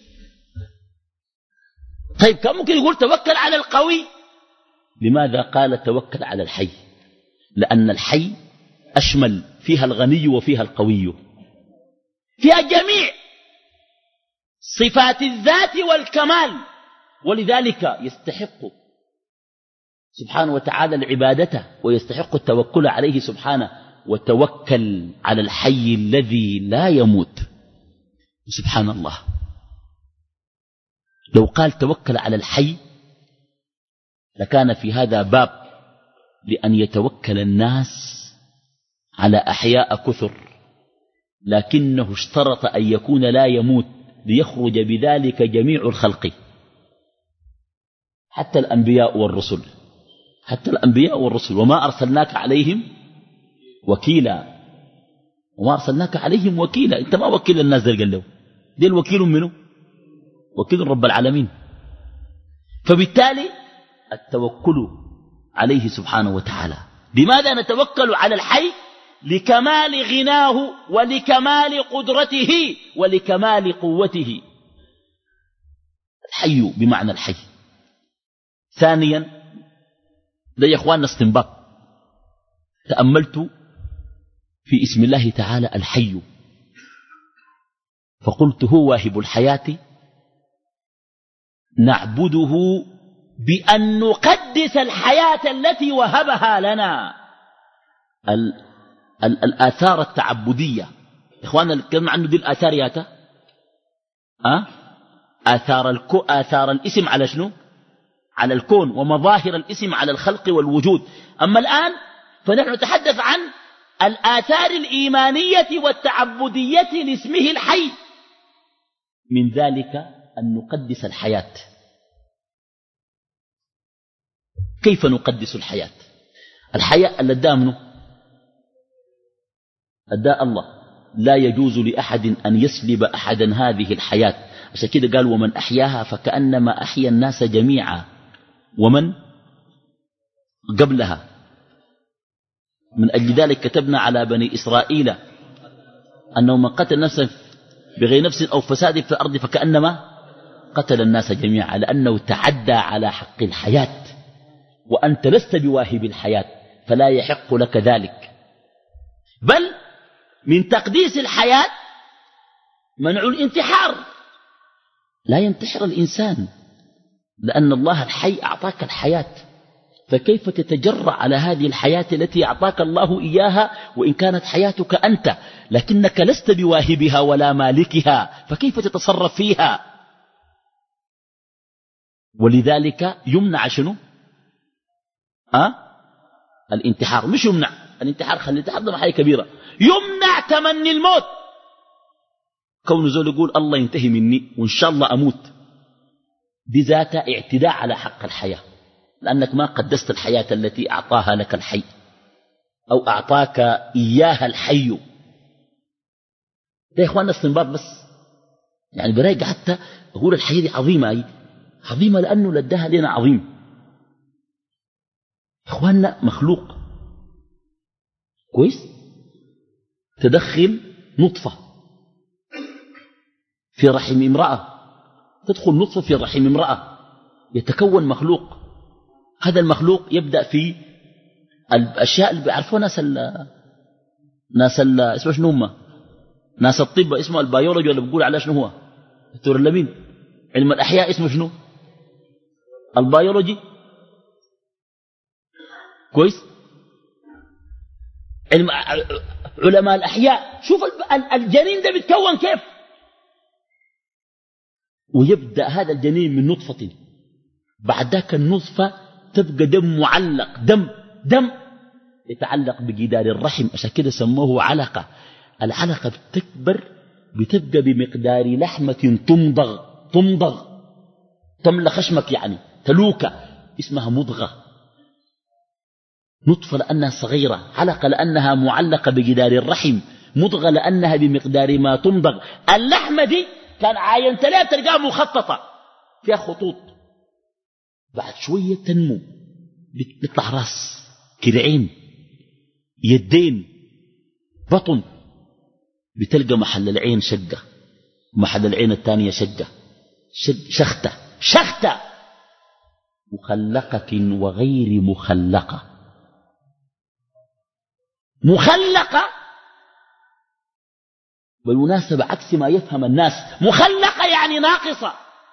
طيب كان ممكن يقول توكل على القوي. لماذا قال توكل على الحي؟ لأن الحي أشمل، فيها الغني وفيها القوي، فيها جميع صفات الذات والكمال. ولذلك يستحق سبحانه وتعالى العبادة ويستحق التوكل عليه سبحانه. وتوكل على الحي الذي لا يموت. سبحان الله. لو قال توكل على الحي لكان في هذا باب لأن يتوكل الناس على أحياء كثر، لكنه اشترط أن يكون لا يموت ليخرج بذلك جميع الخلق، حتى الأنبياء والرسل، حتى الأنبياء والرسل. وما أرسلناك عليهم وكيلا، وما أرسلناك عليهم وكيلا. أنت ما وكيل الناس ذي قال له دي الوكيل منه، وكيل رب العالمين. فبالتالي التوكل عليه سبحانه وتعالى. لماذا نتوكل على الحي؟ لكمال غناه ولكمال قدرته ولكمال قوته. الحي بمعنى الحي. ثانيا، ده يا اخواننا استنباط، تأملت في اسم الله تعالى الحي فقلت هو واهب الحياة نعبده بأن نقدس الحياة التي وهبها لنا. ال ال الآثار التعبدية إخواننا الكلام عنه دي الآثار ياتا أه؟ آثار, الكو آثار الاسم على شنو؟ على الكون، ومظاهر الاسم على الخلق والوجود. أما الآن فنحن نتحدث عن الآثار الإيمانية والتعبدية لاسمه الحي. من ذلك أن نقدس الحياة. كيف نقدس الحياة؟ الحياة اللي اداها منه؟ اداها الله. لا يجوز لأحد أن يسلب أحدا هذه الحياة. عشان كده قال ومن أحياها فكأنما أحيا الناس جميعا ومن قبلها. من أجل ذلك كتبنا على بني إسرائيل أنه من قتل نفسا بغير نفس أو فساد في الأرض فكأنما قتل الناس جميعا، لأنه تعدى على حق الحياة، وأنت لست بواهب الحياة فلا يحق لك ذلك. بل من تقديس الحياة منع الانتحار. لا ينتحر الإنسان لأن الله الحي أعطاك الحياة، فكيف تتجرأ على هذه الحياة التي أعطاك الله إياها وإن كانت حياتك أنت، لكنك لست بواهبها ولا مالكها، فكيف تتصرف فيها؟ ولذلك يمنع شنو؟ أه؟ الانتحار. مش يمنع الانتحار، خلي الانتحار ده حاجة كبيرة. يمنع تمني الموت. كون زول يقول الله ينتهي مني وإن شاء الله أموت، دي ذات اعتداء على حق الحياة، لأنك ما قدست الحياة التي أعطاها لك الحي أو أعطاك إياها الحي. ده يا إخواننا استنباط بس، يعني برايق حتى أقول الحياة دي عظيمة، أي عظيمة لأنه لدها لنا عظيم. إخواننا مخلوق كويس، تدخل نطفة في رحم امرأة، تدخل نطفة في رحم امرأة، يتكون مخلوق. هذا المخلوق يبدأ في الأشياء اللي بيعرفوها ناس ال ناس ال اسمه شنو هم؟ ناس الطب اسمه البيولوجي، ولا بيقول على شنو هو؟ دكتور اللمين. علم الأحياء اسمه شنو؟ البيولوجي. كويس. علم علماء الأحياء شوف الجنين ده بيتكون كيف، ويبدأ هذا الجنين من نطفة، بعد ذاك النطفة تبقى دم معلق، دم دم يتعلق بجدار الرحم، عشان كده سموه علقة. العلقة بتكبر، بتبقى بمقدار لحمة تمضغ تمضغ تملى خشمك، يعني تلوكة، اسمها مضغة. نطفة لأنها صغيرة، علقة لأنها معلقة بجدار الرحم، مضغة لأنها بمقدار ما تمضغ. اللحمة دي كان عاينت لها تلقاها مخططة فيها خطوط، بعد شوية تنمو، بيطلع راس، كرعين، يدين، بطن، بتلقى محل العين شقة، محل العين الثانية شقة، شختة شختة مخلقة وغير مخلقة. مخلقة بالمناسبة عكس ما يفهم الناس، مخلقة يعني ناقصة.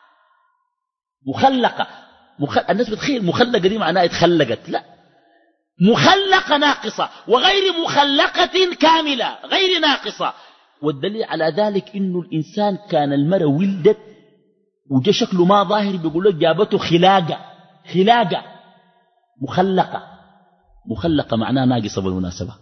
مخلقة مخ... الناس بتخيل مخلقة دي معناها اتخلقت، لا، مخلقة ناقصة، وغير مخلقة كاملة، غير ناقصة. والدليل على ذلك إنه الإنسان كان المرأة ولدت وجا شكله ما ظاهر بيقول لك جابته خلاقة خلاقة مخلقة مخلقة معناها ناقصة بالمناسبة.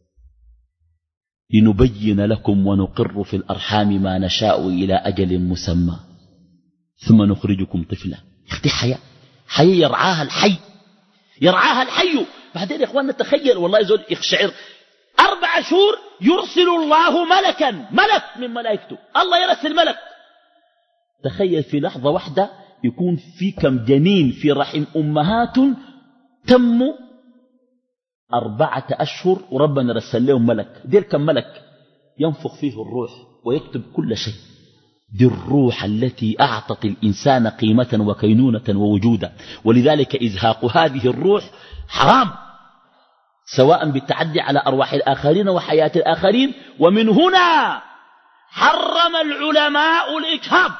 لنبين لكم ونقر في الأرحام ما نشاء إلى أجل مسمى ثم نخرجكم طفلا. اختي حياة حياة يرعاها الحي يرعاها الحي. بعدين يا إخواننا تخيل والله يزول يخشعر أربع شهور يرسل الله ملكا ملك من ملائكته. الله يرسل ملك. تخيل في لحظة واحدة يكون في كم جنين في رحم أمهات تم أربعة أشهر وربنا رسل لهم ملك. دير كم ملك ينفخ فيه الروح ويكتب كل شيء. دي الروح التي أعطت الإنسان قيمة وكينونة ووجودا. ولذلك إزهاق هذه الروح حرام سواء بالتعدي على أرواح الآخرين وحياة الآخرين. ومن هنا حرم العلماء الإجهاض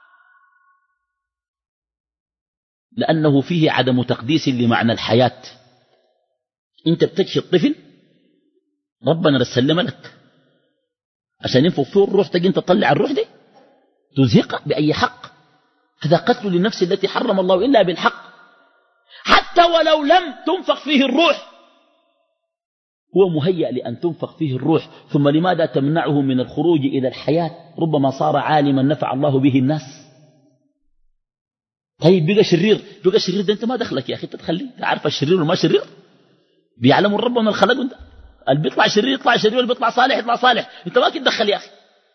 لأنه فيه عدم تقديس لمعنى الحياة. انت بتكشي الطفل ربنا رسل ملك عشان ينفخ فيه الروح تجي انت تطلع الروح دي تزهقه بأي حق. هذا قتل للنفس التي حرم الله إلا بالحق. حتى ولو لم تنفخ فيه الروح هو مهيأ لأن تنفخ فيه الروح. ثم لماذا تمنعه من الخروج إلى الحياة؟ ربما صار عالما نفع الله به الناس. طيب بقى شرير بقى شرير ده انت ما دخلك يا أخي تتخلي تعرف الشرير وما شرير. بيعلم الرب من الخلق انت اللي بيطلع شرير يطلع شرير واللي بيطلع صالح يطلع صالح. انت ما تتدخل يا أخي.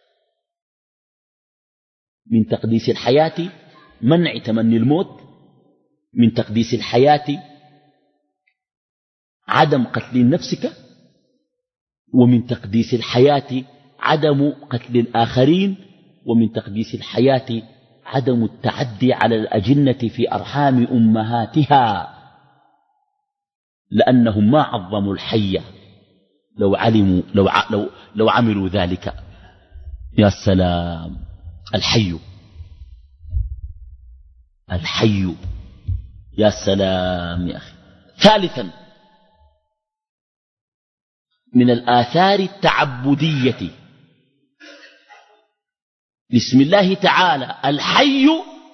من تقديس الحياة منع تمني الموت. من تقديس الحياة عدم قتل نفسك. ومن تقديس الحياة عدم قتل الآخرين. ومن تقديس الحياة عدم التعدي على الأجنة في أرحام أمهاتها لأنهم ما عظموا الحية لو علموا لو, ع... لو, لو عملوا ذلك. يا سلام الحي الحي يا سلام يا أخي. ثالثا من الآثار التعبدية بسم الله تعالى الحي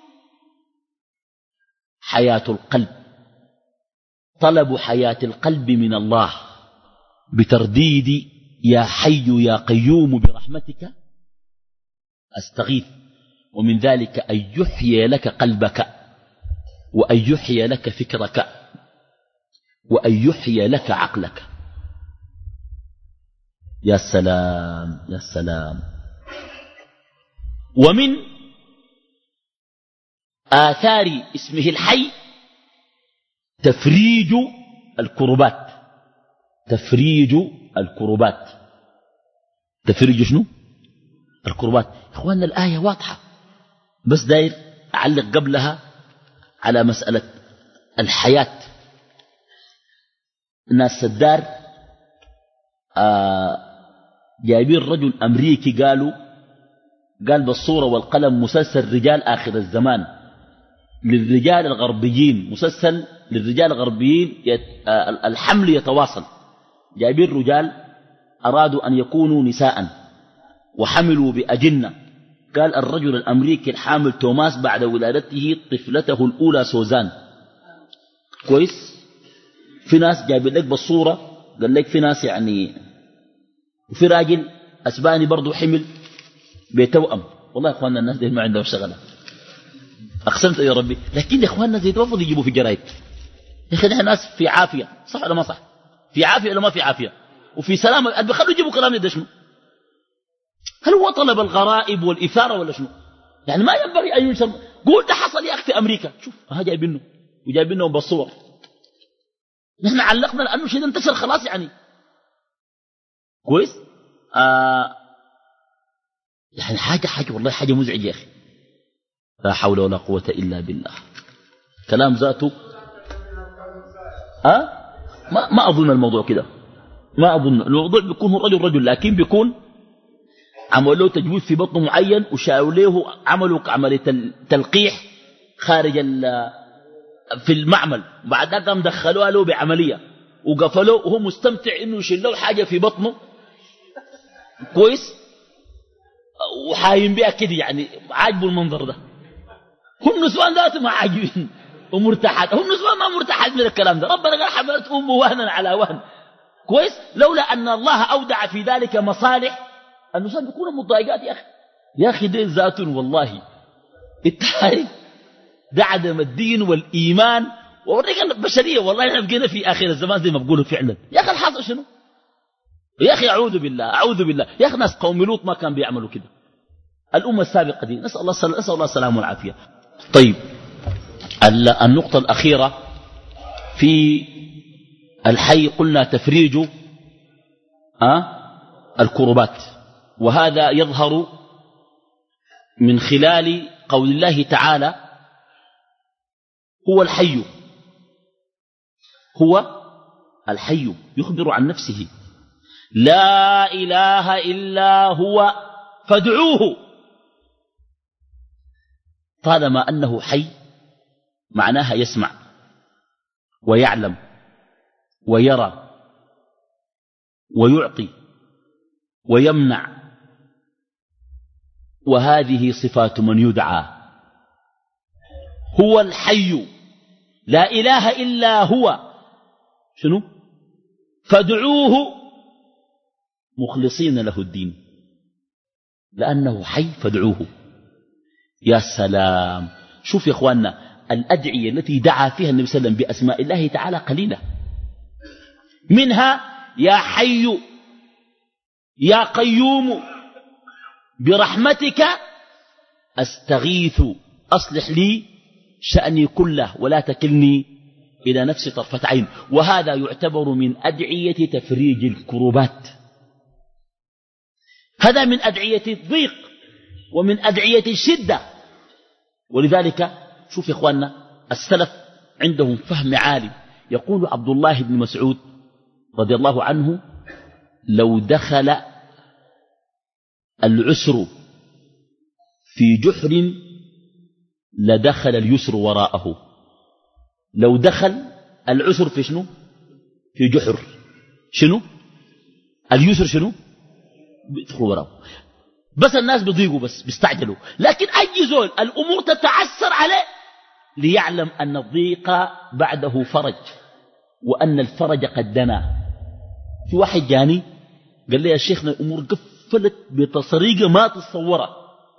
حياة القلب. طلب حياة القلب من الله بترديد يا حي يا قيوم برحمتك أستغيث. ومن ذلك أن يحيي لك قلبك وأن يحيي لك فكرك وأن يحيي لك عقلك. يا سلام يا سلام. ومن آثار اسمه الحي تفريج الكربات. تفريج الكربات. تفريج شنو؟ الكربات. إخواننا الآية واضحة بس داير أعلق قبلها على مسألة الحياة. ناس سدار آه جايبين رجل أمريكي قالوا قال بالصورة والقلم مسلسل رجال آخر الزمان للرجال الغربيين. مسلسل للرجال الغربيين يت... آه الحمل يتواصل. جايبين رجال أرادوا أن يكونوا نساء وحملوا بأجنة. قال الرجل الأمريكي الحامل توماس بعد ولادته طفلته الأولى سوزان. كويس. في ناس جايبين لك بالصورة قال لك في ناس يعني وفي راجل أسباني برضو حمل بتوأم. والله يا إخواننا الناس دي ما عندهم شغلة أقسمت يا ربي. لكن يا إخواننا زي المفروض يجيبوا في جرايد. يا أخي نحن ناس في عافية صح ولا ما صح؟ في عافية ولا ما في عافية وفي سلامة. بخلوا يجيبوا كلام ده شنو؟ هل هو طلب الغرائب والإثارة ولا شنو؟ يعني ما ينبغي أن ينشر. قول ده حصل يا أخي في أمريكا. شوف ها جايبينه وجايبينه بالصور. نحن علقنا لأنه شيء انتشر خلاص يعني كويس. آه يعني حاجة حاجة والله حاجة مزعجة يا أخي. لا حول ولا قوة إلا بالله. كلام ذاته أه؟ ما, ما أظن الموضوع كده. ما أظن الموضوع بيكون هو رجل رجل لكن بيكون عملوا له تجويف في بطنه معين وشاوروا له عملوا عملية تلقيح خارج في المعمل. بعد ذلك قام دخلوها له بعملية وقفلوه وهو مستمتع إنه يشيل له حاجة في بطنه كويس وحايم بها كده يعني عاجبه المنظر ده. هم نسوان ذاتهم عاجبين ومرتاحات، هم نسوان ما مرتاحات من الكلام ده. ربنا قال حملت أمه وهنا على وهن. كويس. لولا أن الله أودع في ذلك مصالح النسوان بيكونوا مضايقات يا أخي. يا أخي دين ذات والله التاريخ ده عدم الدين والإيمان ووريك البشرية. والله احنا بقينا في آخر الزمان زي ما بقولوا فعلا. يا أخي الحاصل شنو؟ يا أخي أعوذ بالله أعوذ بالله. يا أخي ناس قوم لوط ما كان بيعملوا كده. الأمة السابقة دي نسأل الله السلام نسأل الله السلام والعافية. طيب النقطة الأخيرة في الحي قلنا تفريج أه؟ الكربات، وهذا يظهر من خلال قول الله تعالى هو الحي. هو الحي يخبر عن نفسه لا إله إلا هو فادعوه. طالما أنه حي معناها يسمع ويعلم ويرى ويعطي ويمنع، وهذه صفات من يدعى. هو الحي لا إله إلا هو شنو فادعوه مخلصين له الدين، لأنه حي فادعوه. يا سلام. شوف يا أخواننا الأدعية التي دعا فيها النبي صلى الله عليه وسلم بأسماء الله تعالى قليلة، منها يا حي يا قيوم برحمتك أستغيث أصلح لي شأني كله ولا تكلني إلى نفسي طرفة عين. وهذا يعتبر من أدعية تفريج الكروبات، هذا من أدعية الضيق ومن أدعية الشدة. ولذلك شوف يا إخواننا السلف عندهم فهم عالي. يقول عبد الله بن مسعود رضي الله عنه لو دخل العسر في جحر لدخل اليسر وراءه. لو دخل العسر في شنو في جحر شنو اليسر شنو بيدخل وراءه. بس الناس بيضيقوا بس بيستعجلوا، لكن أي زول الأمور تتعسر عليه ليعلم أن الضيق بعده فرج وأن الفرج قد دنا. في واحد جاني قال لي يا شيخنا الأمور قفلت بطريقة ما تتصورها.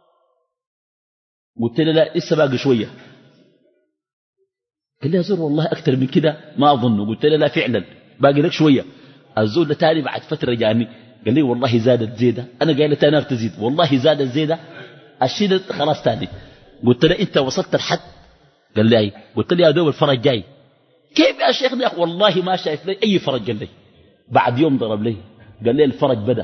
قلت له لا لسه باقي شوية. قال لي يا زول والله أكثر من كده ما أظنه. قلت له لا فعلا باقي لك شوية. الزول ده تاني بعد فترة جاني قال لي والله زادت زيدة. أنا قايل تاني تزيد والله زادت زيدة الشيء خلاص تاني. قلت له أنت وصلت الحد؟ قال لي أي. قلت له يا دوب الفرج جاي. كيف يا شيخنا يا أخي والله ما شايف لي أي فرج. قال لي بعد يوم ضرب لي قال لي الفرج بدأ.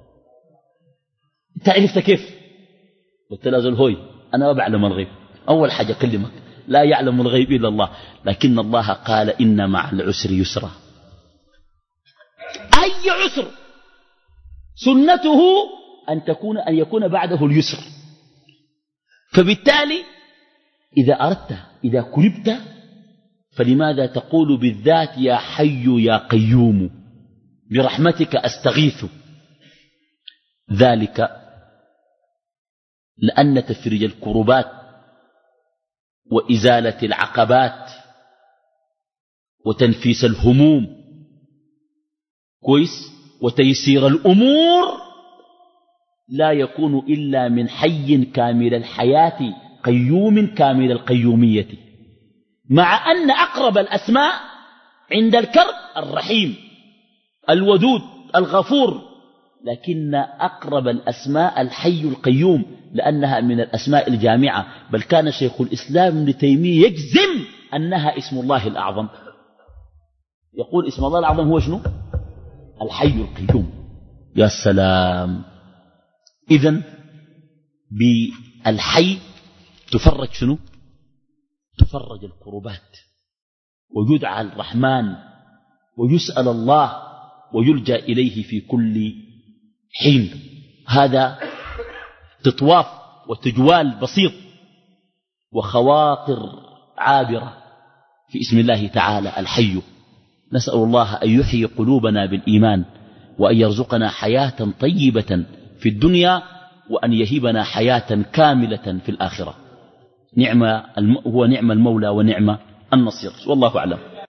أنت عرفت كيف؟ قلت له يا زول هوي أنا ما بعلم الغيب. أول حاجة أكلمك لا يعلم الغيب إلا الله، لكن الله قال إن مع العسر يسرا. أي عسر سنته أن تكون أن يكون بعده اليسر. فبالتالي إذا أردت إذا كربت فلماذا تقول بالذات يا حي يا قيوم برحمتك أستغيث؟ ذلك لأن تفريج الكربات وإزالة العقبات وتنفيس الهموم كويس وتيسير الأمور لا يكون إلا من حي كامل الحياة قيوم كامل القيومية. مع أن أقرب الأسماء عند الكرب الرحيم الودود الغفور، لكن أقرب الأسماء الحي القيوم لأنها من الأسماء الجامعة. بل كان شيخ الإسلام ابن تيمية يجزم أنها اسم الله الأعظم. يقول اسم الله الأعظم هو شنو؟ الحي القيوم. يا سلام. إذن بالحي تفرج شنو؟ تفرج الكربات ويدعى الرحمن ويسأل الله ويلجأ إليه في كل حين. هذا تطواف وتجوال بسيط وخواطر عابرة في اسم الله تعالى الحي. نسأل الله أن يحيي قلوبنا بالإيمان وأن يرزقنا حياة طيبة في الدنيا وأن يهبنا حياة كاملة في الآخرة. نعم هو نعم المولى ونعم النصير. والله أعلم.